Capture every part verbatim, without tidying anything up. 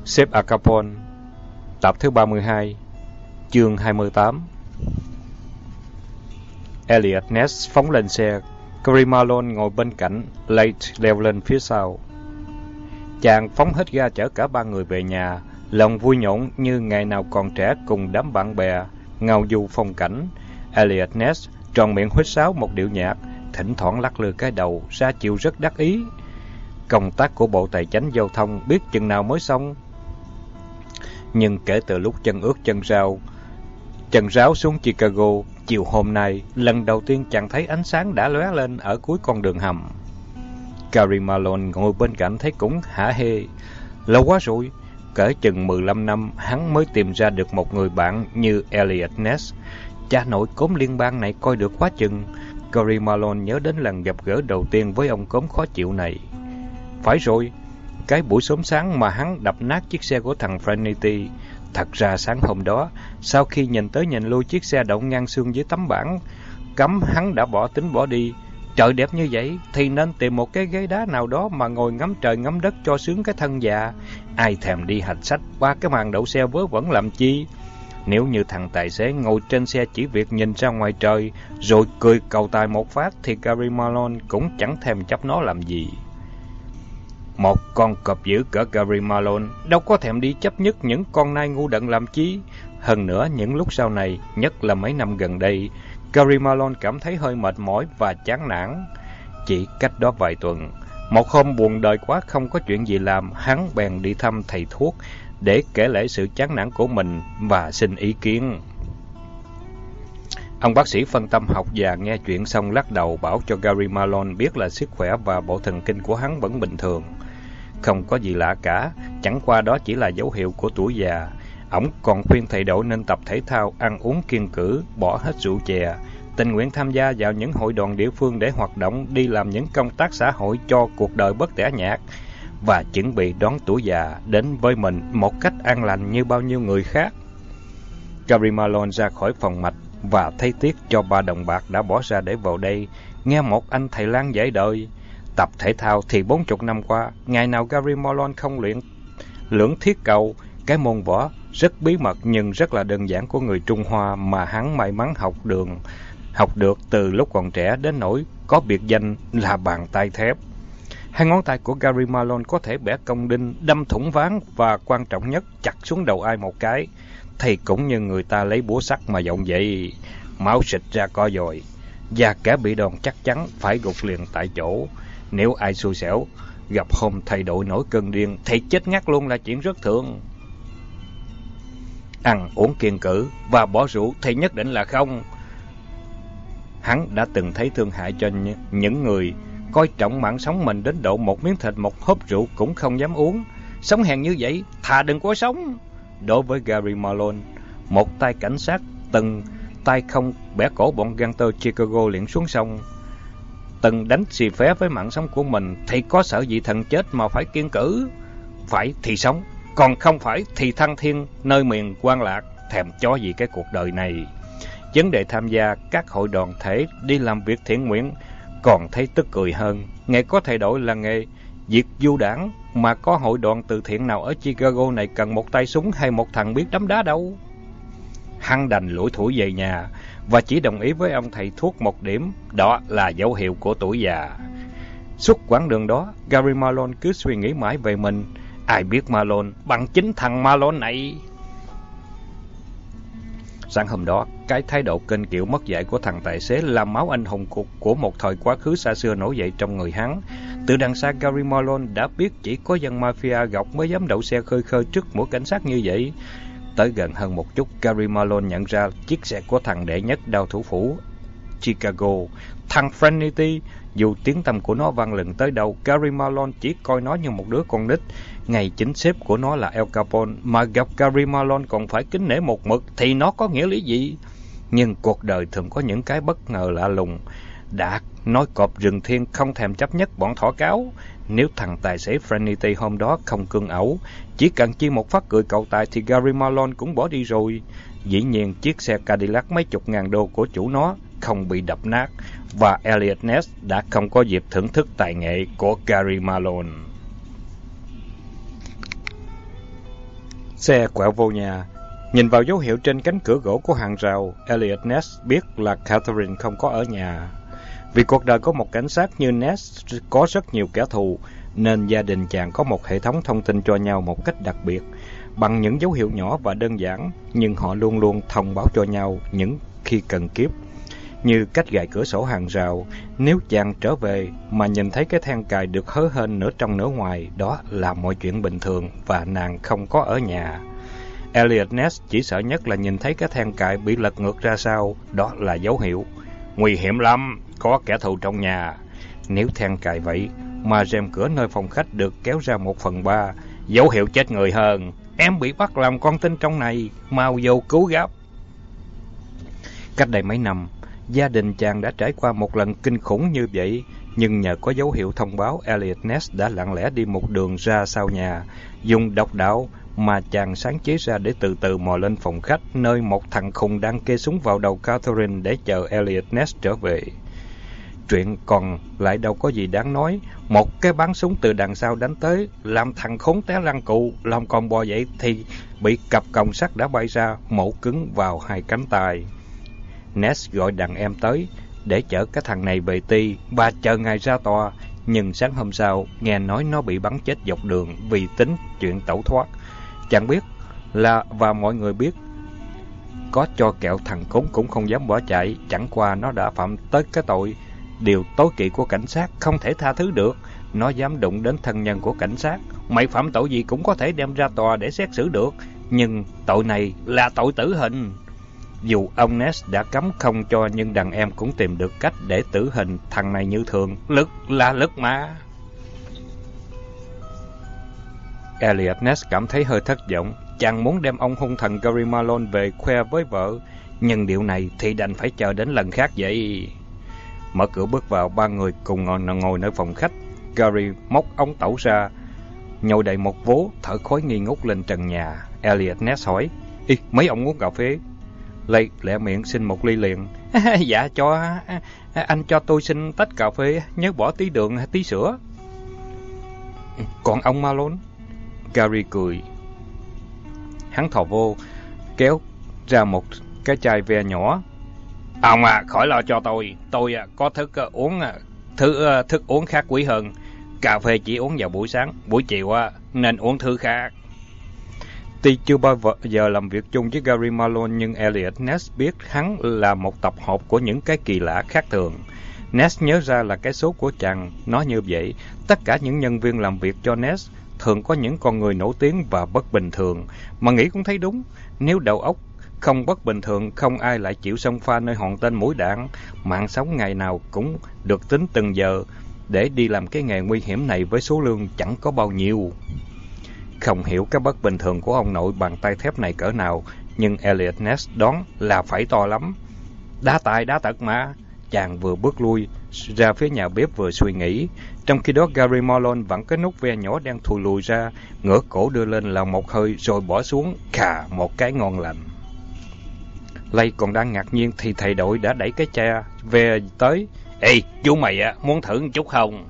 Sếp Al Capone, tập thứ ba mươi hai, chương hai mươi tám. Elliot Ness phóng lên xe, Gary Malone ngồi bên cạnh, Lake leo lên phía sau. Chàng phóng hết ga chở cả ba người về nhà, lòng vui nhộn như ngày nào còn trẻ cùng đám bạn bè, ngao du phong cảnh. Elliot Ness tròn miệng huýt sáo một điệu nhạc, thỉnh thoảng lắc lư cái đầu, ra chiều rất đắc ý. Công tác của Bộ Tài chánh Giao thông biết chừng nào mới xong. Nhưng kể từ lúc chân ướt chân rau, chân ráo xuống Chicago, chiều hôm nay, lần đầu tiên chàng thấy ánh sáng đã lóe lên ở cuối con đường hầm. Gary Malone ngồi bên cạnh thấy cũng hả hê. Lâu quá rồi, cỡ chừng mười lăm năm, hắn mới tìm ra được một người bạn như Elliot Ness. Cha nội cốm liên bang này coi được quá chừng. Gary Malone nhớ đến lần gặp gỡ đầu tiên với ông cốm khó chịu này. Phải rồi, cái buổi sớm sáng mà hắn đập nát chiếc xe của thằng Frenity. Thật ra sáng hôm đó, sau khi nhìn tới nhìn lui chiếc xe đậu ngang xương với tấm bảng cấm, hắn đã bỏ tính bỏ đi. Trời đẹp như vậy thì nên tìm một cái ghế đá nào đó mà ngồi ngắm trời ngắm đất cho sướng cái thân già. Ai thèm đi hạch sách qua cái màn đậu xe vớ vẩn làm chi? Nếu như thằng tài xế ngồi trên xe chỉ việc nhìn ra ngoài trời rồi cười cầu tài một phát thì Gary Malone cũng chẳng thèm chấp nó làm gì. Một con cọp dữ cỡ Gary Malone đâu có thèm đi chấp nhất những con nai ngu đần làm chí. Hơn nữa, những lúc sau này, nhất là mấy năm gần đây, Gary Malone cảm thấy hơi mệt mỏi và chán nản. Chỉ cách đó vài tuần, một hôm buồn đời quá không có chuyện gì làm, hắn bèn đi thăm thầy thuốc để kể lể sự chán nản của mình và xin ý kiến. Ông bác sĩ phân tâm học và nghe chuyện xong lắc đầu bảo cho Gary Malone biết là sức khỏe và bộ thần kinh của hắn vẫn bình thường. Không có gì lạ cả, chẳng qua đó chỉ là dấu hiệu của tuổi già. Ông còn khuyên thầy đội nên tập thể thao, ăn uống kiêng cữ, bỏ hết rượu chè, tình nguyện tham gia vào những hội đoàn địa phương để hoạt động, đi làm những công tác xã hội cho cuộc đời bất tẻ nhạt, và chuẩn bị đón tuổi già đến với mình một cách an lành như bao nhiêu người khác. Gary Malone ra khỏi phòng mạch và thấy tiếc cho ba đồng bạc đã bỏ ra để vào đây nghe một anh thầy lang dễ đời. Tập thể thao thì bốn chục năm qua, ngày nào Gary Malone không luyện lưỡng thiết cầu, cái môn võ rất bí mật nhưng rất là đơn giản của người Trung Hoa mà hắn may mắn học đường học được từ lúc còn trẻ, đến nỗi có biệt danh là bàn tay thép. Hai ngón tay của Gary Malone có thể bẻ cong đinh, đâm thủng ván và quan trọng nhất chặt xuống đầu ai một cái thì cũng như người ta lấy búa sắt mà giọng vậy, máu xịt ra co dồi, và kẻ bị đòn chắc chắn phải gục liền tại chỗ. Nếu ai xui xẻo gặp hôm thầy đội nổi cơn điên thì chết ngắt luôn là chuyện rất thường. Ăn uống kiêng cữ và bỏ rượu thì nhất định là không. Hắn đã từng thấy thương hại cho những người coi trọng mạng sống mình đến độ một miếng thịt, một hớp rượu cũng không dám uống. Sống hèn như vậy, thà đừng có sống. Đối với Gary Malone, một tay cảnh sát từng tay không bẻ cổ bọn gangster Chicago liệng xuống sông, từng đánh xì phé với mạng sống của mình, thì có sợ gì thần chết mà phải kiêng cữ. Phải thì sống, còn không phải thì thăng thiên nơi miền quan lạc, thèm chó gì cái cuộc đời này. Vấn đề tham gia các hội đoàn thể, đi làm việc thiện nguyện còn thấy tức cười hơn. Nghề có thay đổi là nghề diệt du đảng, mà có hội đoàn từ thiện nào ở Chicago này cần một tay súng hay một thằng biết đấm đá đâu. Hắn đành lủi thủi về nhà và chỉ đồng ý với ông thầy thuốc một điểm, đó là dấu hiệu của tuổi già. Suốt quãng đường đó, Gary Malone cứ suy nghĩ mãi về mình. Ai biết Malone bằng chính thằng Malone này. Sáng hôm đó, cái thái độ kênh kiệu mất dạy của thằng tài xế làm máu anh hùng của, của một thời quá khứ xa xưa nổi dậy trong người hắn. Từ đằng xa, Gary Malone đã biết chỉ có dân mafia gọc mới dám đậu xe khơi khơi trước mũi cảnh sát như vậy. Tới gần hơn một chút, Gary Malone nhận ra chiếc xe của thằng đệ nhất đao thủ phủ Chicago, thằng Frenity. Dù tiếng tăm của nó vang lừng tới đâu, Gary Malone chỉ coi nó như một đứa con nít. Ngày chính sếp của nó là Al Capone, mà gặp Gary Malone còn phải kính nể một mực, thì nó có nghĩa lý gì? Nhưng cuộc đời thường có những cái bất ngờ lạ lùng. Đã nói cọp rừng thiên không thèm chấp nhất bọn thỏ cáo. Nếu thằng tài xế Frenity hôm đó không cương ẩu, chỉ cần chi một phát cười cậu tài thì Gary Malone cũng bỏ đi rồi. Dĩ nhiên chiếc xe Cadillac mấy chục ngàn đô của chủ nó không bị đập nát, và Elliot Ness đã không có dịp thưởng thức tài nghệ của Gary Malone. Xe quẹo vô nhà. Nhìn vào dấu hiệu trên cánh cửa gỗ của hàng rào, Elliot Ness biết là Catherine không có ở nhà. Vì cuộc đời của một cảnh sát như Ness có rất nhiều kẻ thù, nên gia đình chàng có một hệ thống thông tin cho nhau một cách đặc biệt, bằng những dấu hiệu nhỏ và đơn giản, nhưng họ luôn luôn thông báo cho nhau những khi cần kiếp. Như cách gài cửa sổ hàng rào, nếu chàng trở về mà nhìn thấy cái then cài được hớ hênh nửa trong nửa ngoài, đó là mọi chuyện bình thường và nàng không có ở nhà. Elliot Ness chỉ sợ nhất là nhìn thấy cái then cài bị lật ngược ra sau, đó là dấu hiệu nguy hiểm lắm, có kẻ thù trong nhà. Nếu then cài vậy mà rèm cửa nơi phòng khách được kéo ra một phần ba, dấu hiệu chết người hơn. Em bị bắt làm con tin trong này, mau vô cứu gấp. Cách đây mấy năm, gia đình chàng đã trải qua một lần kinh khủng như vậy, nhưng nhờ có dấu hiệu thông báo, Elliot Ness đã lặng lẽ đi một đường ra sau nhà, dùng độc đạo mà chàng sáng chế ra để từ từ mò lên phòng khách, nơi một thằng khùng đang kê súng vào đầu Catherine để chờ Elliot Ness trở về. Chuyện còn lại đâu có gì đáng nói. Một cái bắn súng từ đằng sau đánh tới, làm thằng khốn té lăn cụ, lòng còn bò dậy thì bị cặp còng sắt đã bay ra, mổ cứng vào hai cánh tay. Ness gọi đàn em tới để chở cái thằng này về ty và chờ ngày ra tòa. Nhưng sáng hôm sau, nghe nói nó bị bắn chết dọc đường vì tính chuyện tẩu thoát. Chẳng biết là và mọi người biết, có cho kẹo thằng khốn cũng không dám bỏ chạy, chẳng qua nó đã phạm tới cái tội điều tối kỵ của cảnh sát không thể tha thứ được. Nó dám đụng đến thân nhân của cảnh sát. Mày phạm tội gì cũng có thể đem ra tòa để xét xử được, nhưng tội này là tội tử hình. Dù ông Ness đã cấm không cho, nhưng đàn em cũng tìm được cách để tử hình thằng này như thường. Lực là lực mà. Elliot Ness cảm thấy hơi thất vọng. Chàng muốn đem ông hung thần Gary Malone về khoe với vợ, nhưng điều này thì đành phải chờ đến lần khác vậy. Mở cửa bước vào, ba người cùng ngồi, ngồi nơi phòng khách. Gary móc ống tẩu ra, nhồi đầy một vố, thở khói nghi ngút lên trần nhà. Elliot Ness hỏi: "Ý, mấy ông uống cà phê?" Lay lẹ miệng xin một ly liền. Dạ cho anh cho tôi xin tách cà phê, nhớ bỏ tí đường tí sữa. Còn ông Malone? Gary cười. Hắn thò vô, kéo ra một cái chai ve nhỏ. Ông à, khỏi lo cho tôi. Tôi à, có thức uh, uống uh, thứ uh, thức uống khác quý hơn. Cà phê chỉ uống vào buổi sáng, buổi chiều uh, nên uống thứ khác. Tuy chưa bao giờ làm việc chung với Gary Malone, nhưng Elliot Ness biết hắn là một tập hợp của những cái kỳ lạ khác thường. Ness nhớ ra là cái số của chàng nói như vậy. Tất cả những nhân viên làm việc cho Ness thường có những con người nổi tiếng và bất bình thường. Mà nghĩ cũng thấy đúng. Nếu đầu óc không bất bình thường, không ai lại chịu xông pha nơi hòn tên mũi đạn. Mạng sống ngày nào cũng được tính từng giờ để đi làm cái nghề nguy hiểm này với số lương chẳng có bao nhiêu. Không hiểu cái bất bình thường của ông nội bàn tay thép này cỡ nào, nhưng Elliot Ness đoán là phải to lắm. Đá tài đá tật mà. Chàng vừa bước lui ra phía nhà bếp vừa suy nghĩ. Trong khi đó Gary Malone vặn cái nút ve nhỏ đang thùi lùi ra, ngửa cổ đưa lên là một hơi rồi bỏ xuống, khà một cái ngon lành. Lay còn đang ngạc nhiên thì thầy đội đã đẩy cái cha ve tới. Ê, chú mày á, muốn thử một chút không?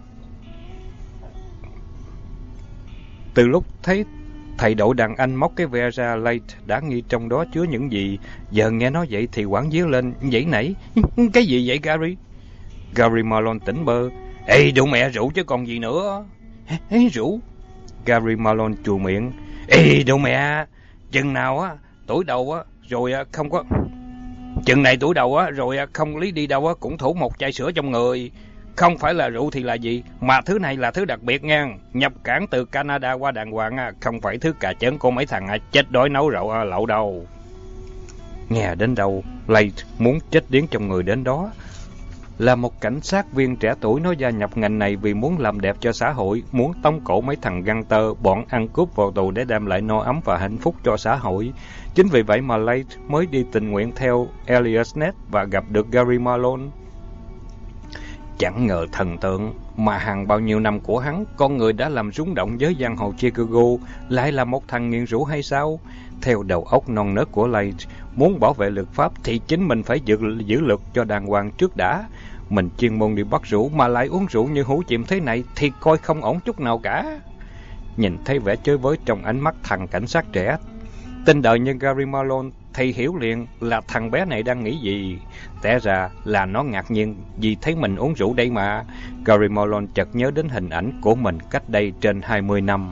Từ lúc thấy thầy đội đàn anh móc cái ve ra, Lay đã nghi trong đó chứa những gì. Giờ nghe nói vậy thì quảng dí lên, dãy nảy. Cái gì vậy Gary? Gary Malone tỉnh bơ. Ê, đủ mẹ rượu chứ còn gì nữa. Ê, rượu? Gary Malone chù miệng. Ê, đủ mẹ, chừng nào á, tuổi đầu á, rồi không có... Chừng này tuổi đầu á, rồi không lý đi đâu á, cũng thủ một chai sữa trong người. Không phải là rượu thì là gì, mà thứ này là thứ đặc biệt nha. Nhập cảng từ Canada qua đàng hoàng, không phải thứ cà chớn của mấy thằng chết đói nấu rượu lậu đâu. Nghe đến đâu, Lay muốn chết điếng trong người đến đó. Là một cảnh sát viên trẻ tuổi, nó gia nhập ngành này vì muốn làm đẹp cho xã hội, muốn tống cổ mấy thằng găng tơ, bọn ăn cướp vào tù để đem lại no ấm và hạnh phúc cho xã hội. Chính vì vậy mà Lay mới đi tình nguyện theo Elliot Ness và gặp được Gary Malone. Chẳng ngờ thần tượng mà hàng bao nhiêu năm của hắn, con người đã làm rúng động giới giang hồ Chicago, lại là một thằng nghiện rượu hay sao? Theo đầu óc non nớt của Lay, muốn bảo vệ luật pháp thì chính mình phải giữ, giữ luật cho đàng hoàng trước đã. Mình chuyên môn đi bắt rượu mà lại uống rượu như hũ chìm thế này thì coi không ổn chút nào cả. Nhìn thấy vẻ chơi với trong ánh mắt thằng cảnh sát trẻ, Tin đời như Gary Malone, thầy hiểu liền là thằng bé này đang nghĩ gì. Té ra là nó ngạc nhiên vì thấy mình uống rượu đây mà. Gary Malone chợt nhớ đến hình ảnh của mình cách đây trên hai mươi năm.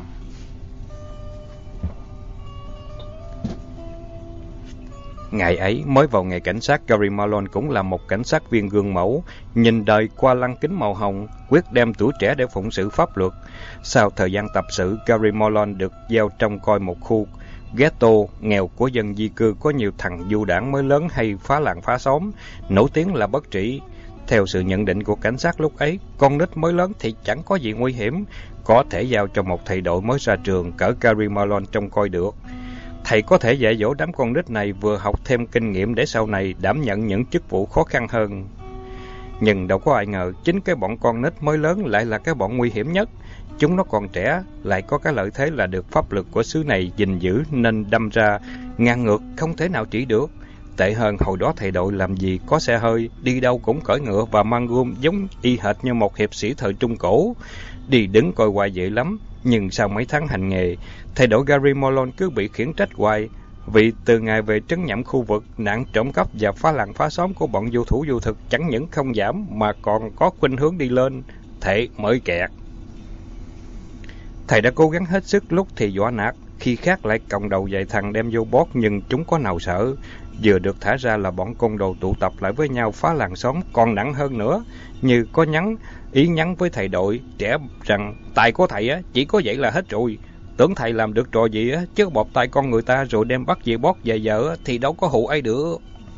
Ngày ấy, mới vào ngày cảnh sát, Gary Malone cũng là một cảnh sát viên gương mẫu, nhìn đời qua lăng kính màu hồng, quyết đem tuổi trẻ để phụng sự pháp luật. Sau thời gian tập sự, Gary Malone được giao trông coi một khu ghetto nghèo của dân di cư có nhiều thằng du đảng mới lớn hay phá làng phá xóm, nổi tiếng là bất trị. Theo sự nhận định của cảnh sát lúc ấy, con nít mới lớn thì chẳng có gì nguy hiểm, có thể giao cho một thầy đội mới ra trường cỡ Gary Malone trông coi được. Thầy có thể dạy dỗ đám con nít này vừa học thêm kinh nghiệm để sau này đảm nhận những chức vụ khó khăn hơn. Nhưng đâu có ai ngờ, chính cái bọn con nít mới lớn lại là cái bọn nguy hiểm nhất. Chúng nó còn trẻ, lại có cái lợi thế là được pháp luật của xứ này gìn giữ nên đâm ra ngang ngược, không thể nào trị được. Tệ hơn, hồi đó thầy đội làm gì có xe hơi, đi đâu cũng cưỡi ngựa và mang gươm giống y hệt như một hiệp sĩ thời Trung Cổ. Đi đứng coi hoài vậy lắm, nhưng sau mấy tháng hành nghề, thầy đội Gary Malone cứ bị khiển trách hoài. Vì từ ngày về trấn nhậm khu vực, nạn trộm cắp và phá làng phá xóm của bọn du thủ du thực chẳng những không giảm mà còn có khuynh hướng đi lên, thế mới kẹt. Thầy đã cố gắng hết sức, lúc thì dọa nạt, khi khác lại còng đầu dạy thằng đem vô bót, nhưng chúng có nào sợ. Vừa được thả ra là bọn côn đồ tụ tập lại với nhau phá làng xóm, còn nặng hơn nữa. Như có nhắn, ý nhắn với thầy đội trẻ rằng tài của thầy á chỉ có vậy là hết rồi. Tưởng thầy làm được trò gì á, chứ bọt tay con người ta rồi đem bắt về bót về vợ thì đâu có hụ ai được.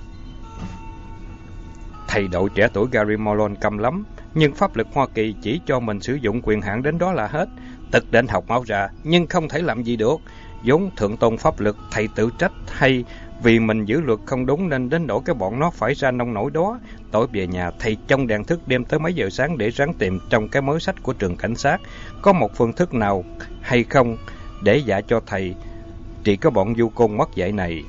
Thầy đội trẻ tuổi Gary Malone căm lắm, nhưng pháp luật Hoa Kỳ chỉ cho mình sử dụng quyền hạn đến đó là hết. Tật đến học máu ra, nhưng không thể làm gì được. Vốn thượng tôn pháp luật, thầy tự trách hay vì mình giữ luật không đúng nên đến nỗi cái bọn nó phải ra nông nổi đó. Tối về nhà, thầy trong đèn thức đêm tới mấy giờ sáng để ráng tìm trong cái mới sách của trường cảnh sát có một phương thức nào hay không để dạy cho thầy trị cái bọn du côn mất dạy này.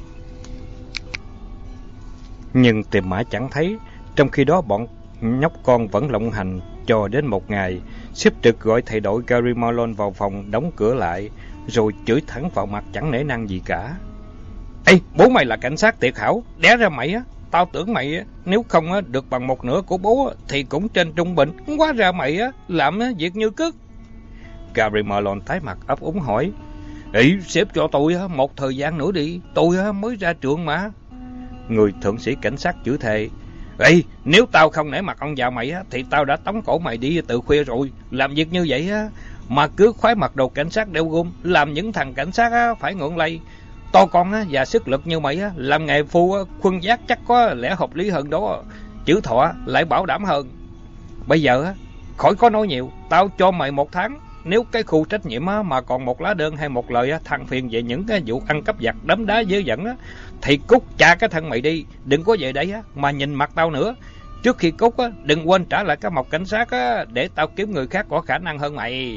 Nhưng tìm mãi chẳng thấy. Trong khi đó bọn nhóc con vẫn lộng hành cho đến một ngày, sếp trực gọi thầy đội Gary Malone vào phòng, đóng cửa lại, rồi chửi thẳng vào mặt chẳng nể nang gì cả. Ê, bố mày là cảnh sát tuyệt hảo, đẻ ra mày á, tao tưởng mày á, nếu không á, được bằng một nửa của bố á, thì cũng trên trung bình, hóa ra mày á, làm á, việc như cứt. Gary Malone tái mặt ấp úng hỏi, Ê, sếp cho tôi á, một thời gian nữa đi, tôi á, mới ra trường mà. Người thượng sĩ cảnh sát chửi thề, Ê, nếu tao không nể mặt ông già mày á, thì tao đã tống cổ mày đi từ khuya rồi. Làm việc như vậy á, mà cứ khoái mặc đồ cảnh sát đeo gươm, làm những thằng cảnh sát á, phải ngượng lây. To con á, và sức lực như mày á, làm nghề phu á, khuân giác chắc có lẽ hợp lý hơn đó. Chữ thọ lại bảo đảm hơn. Bây giờ á, khỏi có nói nhiều, tao cho mày một tháng. Nếu cái khu trách nhiệm á, mà còn một lá đơn hay một lời á, than phiền về những cái vụ ăn cắp vặt đấm đá dơ dẫn á, thì cút cha cái thân mày đi, đừng có về đây á, mà nhìn mặt tao nữa. Trước khi cút á, đừng quên trả lại cái mộc cảnh sát á, để tao kiếm người khác có khả năng hơn mày.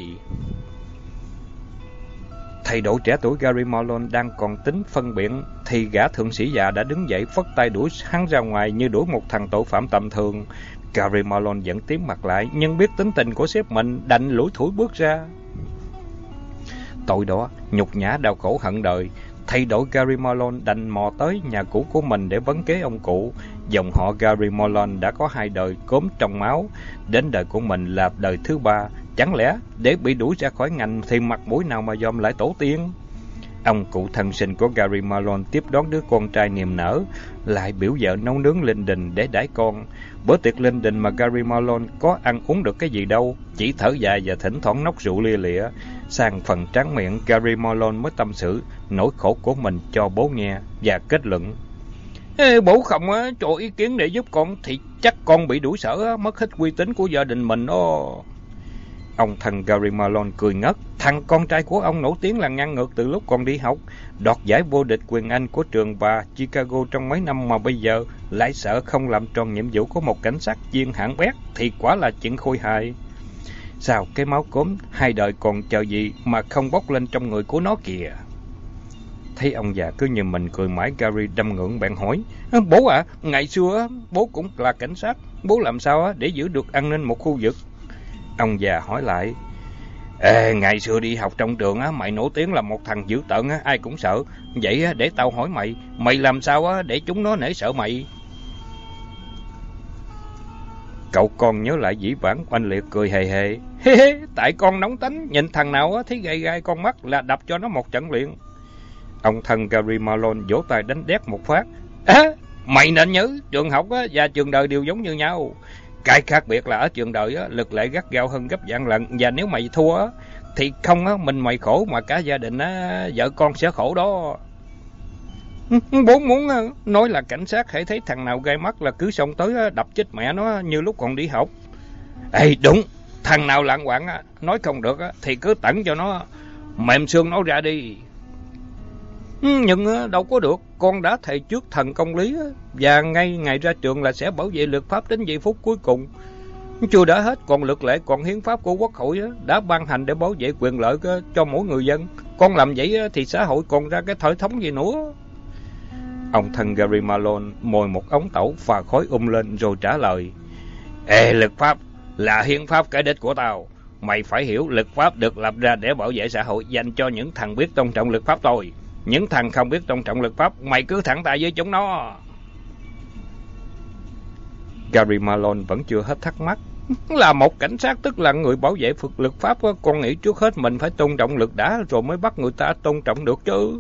Thầy đội trẻ tuổi Gary Malone đang còn tính phân biện, thì gã thượng sĩ già đã đứng dậy phất tay đuổi hắn ra ngoài như đuổi một thằng tội phạm tầm thường. Gary Malone vẫn tím mặt lại, nhưng biết tính tình của sếp mình, đành lủi thủi bước ra. Tội đó, nhục nhã đau khổ hận đời, thầy đội Gary Malone đành mò tới nhà cũ của mình để vấn kế ông cụ. Dòng họ Gary Malone đã có hai đời cốm trong máu, đến đời của mình là đời thứ ba. Chẳng lẽ để bị đuổi ra khỏi ngành thì mặt mũi nào mà dòm lại tổ tiên? Ông cụ thân sinh của Gary Malone tiếp đón đứa con trai niềm nở, lại biểu vợ nấu nướng linh đình để đãi con. Bữa tiệc linh đình mà Gary Malone có ăn uống được cái gì đâu, chỉ thở dài và thỉnh thoảng nốc rượu lia lịa. Sang phần tráng miệng, Gary Malone mới tâm sự nỗi khổ của mình cho bố nghe và kết luận: Ê, bố không á, cho ý kiến để giúp con thì chắc con bị đuổi sở á, mất hết uy tín của gia đình mình đó. Ông thần Gary Malone cười ngất. Thằng con trai của ông nổi tiếng là ngang ngược từ lúc còn đi học, đoạt giải vô địch quyền Anh của trường và Chicago trong mấy năm, mà bây giờ lại sợ không làm tròn nhiệm vụ của một cảnh sát viên hạng bét thì quả là chuyện khôi hài. Sao cái máu cốm hai đời còn chờ gì mà không bốc lên trong người của nó kìa. Thấy ông già cứ nhìn mình cười mãi, Gary đâm ngưỡng bèn hỏi: Bố ạ, à, ngày xưa bố cũng là cảnh sát, bố làm sao để giữ được an ninh một khu vực? Ông già hỏi lại: Ê, ngày xưa đi học trong trường á, mày nổi tiếng là một thằng dữ tợn á, ai cũng sợ. Vậy á, để tao hỏi mày, mày làm sao á để chúng nó nể sợ mày? Cậu con nhớ lại dĩ vãng, oanh liệt cười hề hề. Hê hê, tại con nóng tính, nhìn thằng nào á thấy gai gai con mắt là đập cho nó một trận liền. Ông thân Gary Malone vỗ tay đánh đét một phát. À, mày nên nhớ, trường học á và trường đời đều giống như nhau. Cái khác biệt là ở trường đời á, lực lệ gắt gao hơn gấp vạn lần, và nếu mày thua á, thì không á, mình mày khổ mà cả gia đình á, vợ con sẽ khổ đó. Bố muốn nói là cảnh sát hãy thấy thằng nào gai mắt là cứ xông tới đập chết mẹ nó như lúc còn đi học. Ê đúng, thằng nào lạng quạng á, nói không được á, thì cứ tẩn cho nó, mềm xương nó ra đi. Nhưng đâu có được, con đã thề trước thần công lý và ngay ngày ra trường là sẽ bảo vệ luật pháp đến giây phút cuối cùng. Chưa đã hết, còn luật lệ, còn hiến pháp của quốc hội đã ban hành để bảo vệ quyền lợi cho mỗi người dân. Con làm vậy thì xã hội còn ra cái thể thống gì nữa? Ông thân Gary Malone mồi một ống tẩu và khói um lên rồi trả lời. Ê, luật pháp là hiến pháp cái đích của tao. Mày phải hiểu, luật pháp được lập ra để bảo vệ xã hội, dành cho những thằng biết tôn trọng luật pháp thôi. Những thằng không biết tôn trọng luật pháp, mày cứ thẳng tay với chúng nó. Gary Malone vẫn chưa hết thắc mắc. Là một cảnh sát tức là người bảo vệ phật luật pháp, con nghĩ trước hết mình phải tôn trọng luật đã rồi mới bắt người ta tôn trọng được chứ.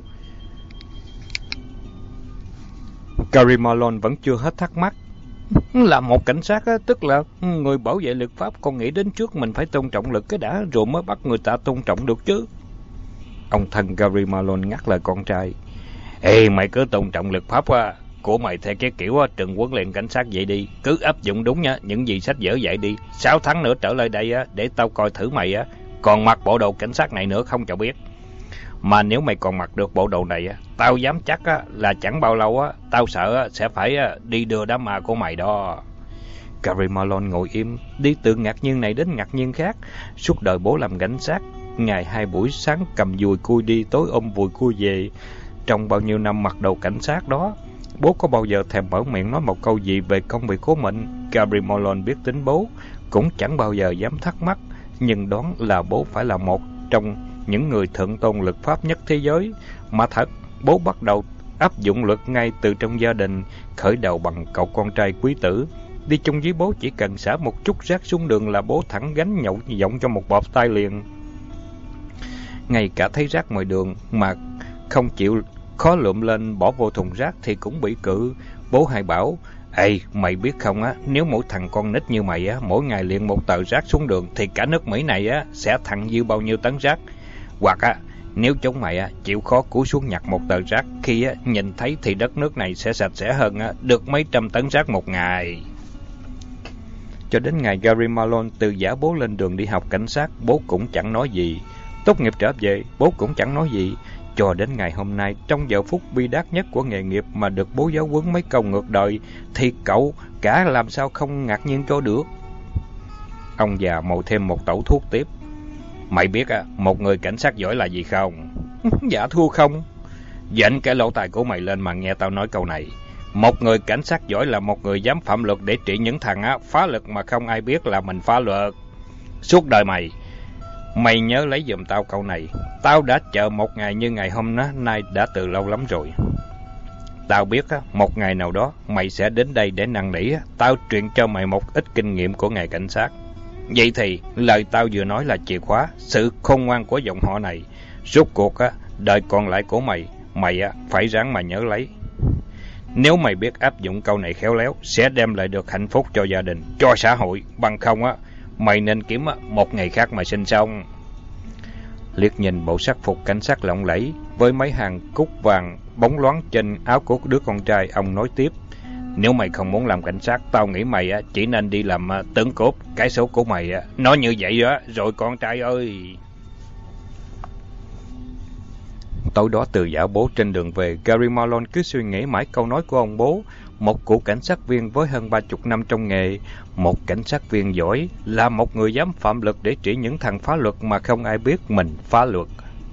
Gary Malone vẫn chưa hết thắc mắc. Là một cảnh sát tức là người bảo vệ luật pháp, con nghĩ đến trước mình phải tôn trọng luật cái đã rồi mới bắt người ta tôn trọng được chứ. Ông thân Gary Malone ngắt lời con trai. Ê, mày cứ tôn trọng luật pháp á, của mày theo cái kiểu á, trường huấn luyện cảnh sát vậy đi. Cứ áp dụng đúng nha, những gì sách vở dạy đi. Sáu tháng nữa trở lại đây á, để tao coi thử mày á, còn mặc bộ đồ cảnh sát này nữa không cho biết. Mà nếu mày còn mặc được bộ đồ này á, tao dám chắc á, là chẳng bao lâu á, tao sợ á, sẽ phải á, đi đưa đám ma của mày đó. Gary Malone ngồi im, đi từ ngạc nhiên này đến ngạc nhiên khác. Suốt đời bố làm cảnh sát, ngày hai buổi sáng cầm dùi cui đi, tối ôm vùi cui về. Trong bao nhiêu năm mặc đồ cảnh sát đó, bố có bao giờ thèm mở miệng nói một câu gì về công việc của mình? Gary Malone biết tính bố, cũng chẳng bao giờ dám thắc mắc, nhưng đoán là bố phải là một trong những người thượng tôn luật pháp nhất thế giới. Mà thật, bố bắt đầu áp dụng luật ngay từ trong gia đình, khởi đầu bằng cậu con trai quý tử. Đi chung với bố chỉ cần xả một chút rác xuống đường là bố thẳng gánh nhậu giọng cho một bọt tai liền. Ngay cả thấy rác ngoài đường mà không chịu khó lượm lên bỏ vô thùng rác thì cũng bị cự. Bố hay bảo, ê, mày biết không á, nếu mỗi thằng con nít như mày á, mỗi ngày liền một tờ rác xuống đường thì cả nước Mỹ này á sẽ thặng dư bao nhiêu tấn rác. Hoặc á, nếu chúng mày á chịu khó cúi xuống nhặt một tờ rác, khi á nhìn thấy thì đất nước này sẽ sạch sẽ hơn á, được mấy trăm tấn rác một ngày. Cho đến ngày Gary Malone từ giả bố lên đường đi học cảnh sát, bố cũng chẳng nói gì. Tốt nghiệp trở về, bố cũng chẳng nói gì. Cho đến ngày hôm nay, trong giờ phút bi đát nhất của nghề nghiệp mà được bố giáo huấn mấy câu ngược đời, thì cậu cả làm sao không ngạc nhiên cho được. Ông già mồi thêm một tẩu thuốc tiếp. Mày biết à, một người cảnh sát giỏi là gì không? Dạ thưa không. Dành cái lỗ tai của mày lên mà nghe tao nói câu này. Một người cảnh sát giỏi là một người dám phạm luật để trị những thằng á, phá luật mà không ai biết là mình phá luật. Suốt đời mày, mày nhớ lấy giùm tao câu này. Tao đã chờ một ngày như ngày hôm đó, nay đã từ lâu lắm rồi. Tao biết á, một ngày nào đó mày sẽ đến đây để năn nỉ. Tao truyền cho mày một ít kinh nghiệm của nghề cảnh sát. Vậy thì lời tao vừa nói là chìa khóa sự khôn ngoan của dòng họ này. Rốt cuộc á, đời còn lại của mày, mày á phải ráng mà nhớ lấy. Nếu mày biết áp dụng câu này khéo léo, sẽ đem lại được hạnh phúc cho gia đình, cho xã hội. Bằng không á, mày nên kiếm một ngày khác mà sinh xong. Liếc nhìn bộ sắc phục cảnh sát lộng lẫy với mấy hàng cúc vàng bóng loáng trên áo của đứa con trai, ông nói tiếp. Nếu mày không muốn làm cảnh sát, tao nghĩ mày á chỉ nên đi làm tướng cướp. Cái số của mày á nói như vậy á rồi con trai ơi. Tối đó từ giả bố trên đường về, Gary Malone cứ suy nghĩ mãi câu nói của ông bố. Một cựu cảnh sát viên với hơn ba chục năm trong nghề, một cảnh sát viên giỏi là một người dám phạm luật để trị những thằng phá luật mà không ai biết mình phá luật.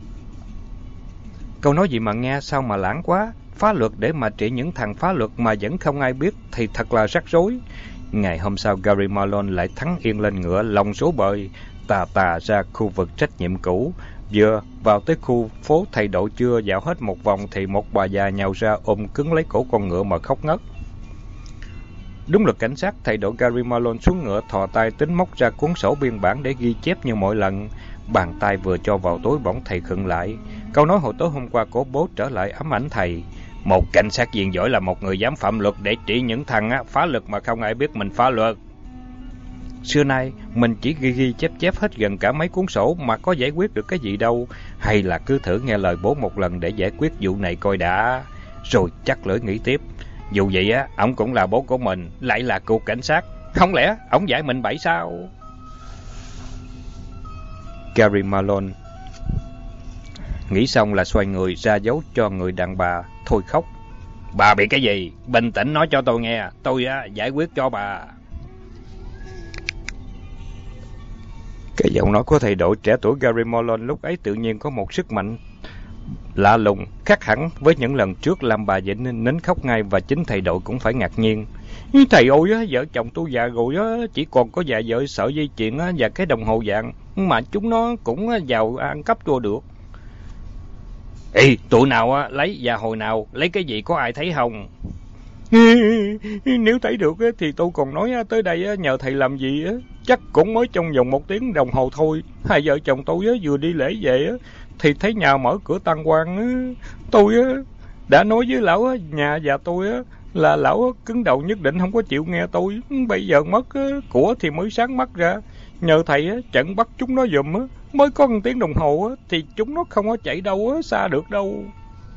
Câu nói gì mà nghe sao mà lãng quá. Phá luật để mà trị những thằng phá luật mà vẫn không ai biết thì thật là rắc rối. Ngày hôm sau, Gary Malone lại thắng yên lên ngựa, lòng số bời. tà tà ra khu vực trách nhiệm cũ. Vừa vào tới khu phố thay đổi chưa dạo hết một vòng thì một bà già nhào ra ôm cứng lấy cổ con ngựa mà khóc ngất. Đúng là cảnh sát. Thay đổi Gary Malone xuống ngựa, thò tay tính móc ra cuốn sổ biên bản để ghi chép như mọi lần. Bàn tay vừa cho vào túi bỗng thầy khựng lại. Câu nói hồi tối hôm qua của bố trở lại ám ảnh thầy. Một cảnh sát viên giỏi là một người dám phạm luật để trị những thằng á, phá luật mà không ai biết mình phá luật. Xưa nay mình chỉ ghi ghi chép chép hết gần cả mấy cuốn sổ mà có giải quyết được cái gì đâu. Hay là cứ thử nghe lời bố một lần để giải quyết vụ này coi đã. Rồi chắc lưỡi nghĩ tiếp. Dù vậy á, ổng cũng là bố của mình, lại là cựu cảnh sát. Không lẽ ổng dạy mình bậy sao? Gary Malone nghĩ xong là xoay người ra dấu cho người đàn bà thôi khóc. Bà bị cái gì? Bình tĩnh nói cho tôi nghe, tôi á giải quyết cho bà. Cái giọng nói của thầy đội trẻ tuổi Gary Malone lúc ấy tự nhiên có một sức mạnh lạ lùng, khác hẳn với những lần trước làm bà dậy nên nín khóc ngay, và chính thầy đội cũng phải ngạc nhiên. Thầy ơi, vợ chồng tôi già rồi, chỉ còn có vài vợ sợi dây chuyền và cái đồng hồ vàng, mà chúng nó cũng vào ăn cắp vô được. Ê, tụi nào lấy và hồi nào lấy cái gì có ai thấy không? Nếu thấy được thì tôi còn nói tới đây nhờ thầy làm gì, chắc cũng mới trong vòng một tiếng đồng hồ thôi. Hai vợ chồng tôi vừa đi lễ về thì thấy nhà mở cửa tang quan. Tôi đã nói với lão nhà và tôi là lão cứng đầu nhất định không có chịu nghe tôi. Bây giờ mất của thì mới sáng mắt ra. Nhờ thầy chặn bắt chúng nó giùm, mới có một tiếng đồng hồ thì chúng nó không có chạy đâu xa được đâu.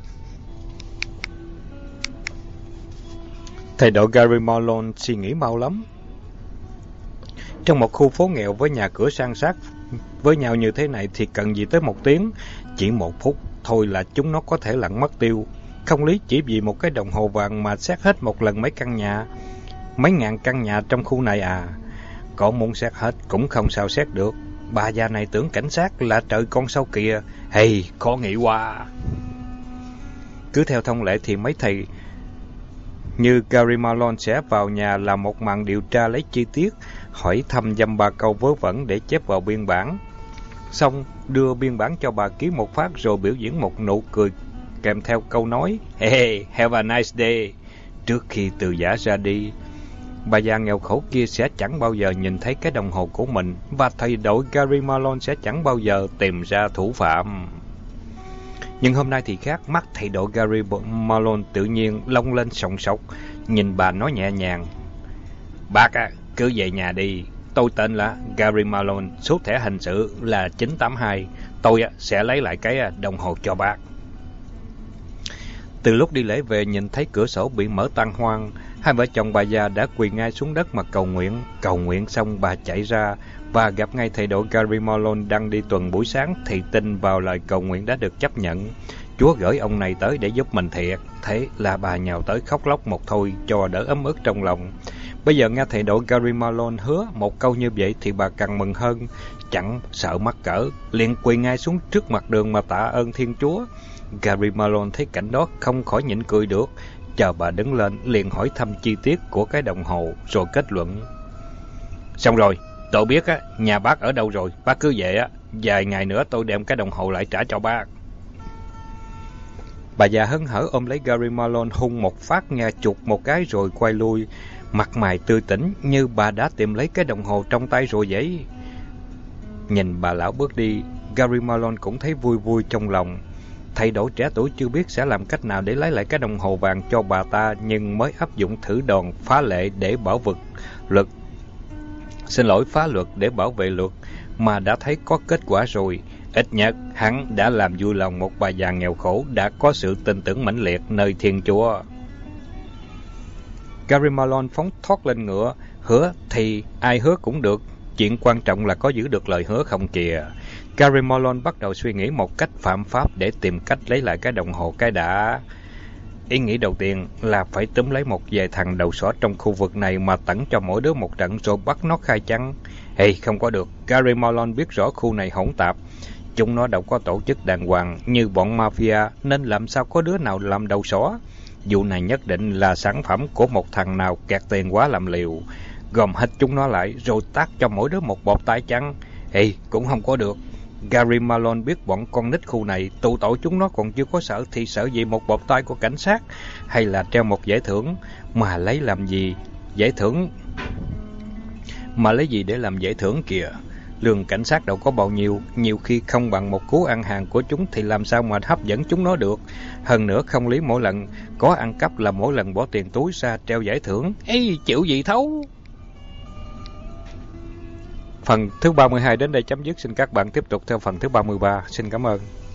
Thầy đội Gary Malone suy nghĩ mau lắm. Trong một khu phố nghèo với nhà cửa san sát với nhau như thế này thì cần gì tới một tiếng. Chỉ một phút thôi là chúng nó có thể lặn mất tiêu. Không lý chỉ vì một cái đồng hồ vàng mà xét hết một lần mấy căn nhà, mấy ngàn căn nhà trong khu này à. Có muốn xét hết cũng không sao xét được. Bà già này tưởng cảnh sát là trời con sâu kìa. Hey, khó nghĩ quá. Cứ theo thông lệ thì mấy thầy như Gary Malone sẽ vào nhà làm một màn điều tra lấy chi tiết, hỏi thăm dăm ba câu vớ vẩn để chép vào biên bản. Xong đưa biên bản cho bà ký một phát rồi biểu diễn một nụ cười kèm theo câu nói Hey, have a nice day trước khi từ giả ra đi. Bà già nghèo khổ kia sẽ chẳng bao giờ nhìn thấy cái đồng hồ của mình, và thầy đội Gary Malone sẽ chẳng bao giờ tìm ra thủ phạm. Nhưng hôm nay thì khác. Mắt thầy đội Gary Malone tự nhiên long lên sòng sọc, nhìn bà nói nhẹ nhàng. Bác á, cứ về nhà đi. Tôi tên là Gary Malone, số thẻ hình sự là chín tám hai. Tôi á, sẽ lấy lại cái đồng hồ cho bác. Từ lúc đi lễ về nhìn thấy cửa sổ bị mở toang hoang, hai vợ chồng bà già đã quỳ ngay xuống đất mà cầu nguyện. Cầu nguyện xong bà chạy ra và gặp ngay thầy đội Gary Malone đang đi tuần buổi sáng, thì tin vào lời cầu nguyện đã được chấp nhận. Chúa gửi ông này tới để giúp mình thiệt. Thế là bà nhào tới khóc lóc một thôi cho đỡ ấm ức trong lòng. Bây giờ nghe thầy đội Gary Malone hứa một câu như vậy thì bà càng mừng hơn. Chẳng sợ mắc cỡ, liền quỳ ngay xuống trước mặt đường mà tạ ơn Thiên Chúa. Gary Malone thấy cảnh đó không khỏi nhịn cười được. Chờ bà đứng lên, liền hỏi thăm chi tiết của cái đồng hồ, rồi kết luận. Xong rồi, tôi biết á, nhà bác ở đâu rồi, bác cứ về á, vài ngày nữa tôi đem cái đồng hồ lại trả cho bác. Bà già hớn hở ôm lấy Gary Malone hung một phát nghe chụt một cái rồi quay lui, mặt mày tươi tỉnh như bà đã tìm lấy cái đồng hồ trong tay rồi vậy. Nhìn bà lão bước đi, Gary Malone cũng thấy vui vui trong lòng. Thầy đội trẻ tuổi chưa biết sẽ làm cách nào để lấy lại cái đồng hồ vàng cho bà ta, nhưng mới áp dụng thử đòn phá lệ để bảo vực luật. Xin lỗi, phá luật để bảo vệ luật, mà đã thấy có kết quả rồi. Ít nhất, hắn đã làm vui lòng một bà già nghèo khổ đã có sự tin tưởng mãnh liệt nơi Thiên Chúa. Gary Malone phóng thoát lên ngựa. Hứa thì ai hứa cũng được, chuyện quan trọng là có giữ được lời hứa không kìa. Gary Malone bắt đầu suy nghĩ một cách phạm pháp để tìm cách lấy lại cái đồng hồ cái đã. Ý nghĩ đầu tiên là phải túm lấy một vài thằng đầu sỏ trong khu vực này mà tẩn cho mỗi đứa một trận rồi bắt nó khai trắng. Hey, không có được. Gary Malone biết rõ khu này hỗn tạp. Chúng nó đâu có tổ chức đàng hoàng như bọn mafia, nên làm sao có đứa nào làm đầu sỏ. Vụ này nhất định là sản phẩm của một thằng nào kẹt tiền quá làm liều. Gom hết chúng nó lại rồi tát cho mỗi đứa một bột tay trắng. Ê, cũng không có được. Gary Malone biết bọn con nít khu này tụ tội chúng nó còn chưa có sợ thì sợ gì một bột tay của cảnh sát hay là treo một giải thưởng mà lấy làm gì giải thưởng mà lấy gì để làm giải thưởng kìa. Lương cảnh sát đâu có bao nhiêu, nhiều khi không bằng một cú ăn hàng của chúng thì làm sao mà hấp dẫn chúng nó được. Hơn nữa không lý mỗi lần có ăn cắp là mỗi lần bỏ tiền túi ra treo giải thưởng. Ê, chịu gì thấu. Phần thứ ba mươi hai đến đây chấm dứt. Xin các bạn tiếp tục theo phần thứ ba mươi ba. Xin cảm ơn.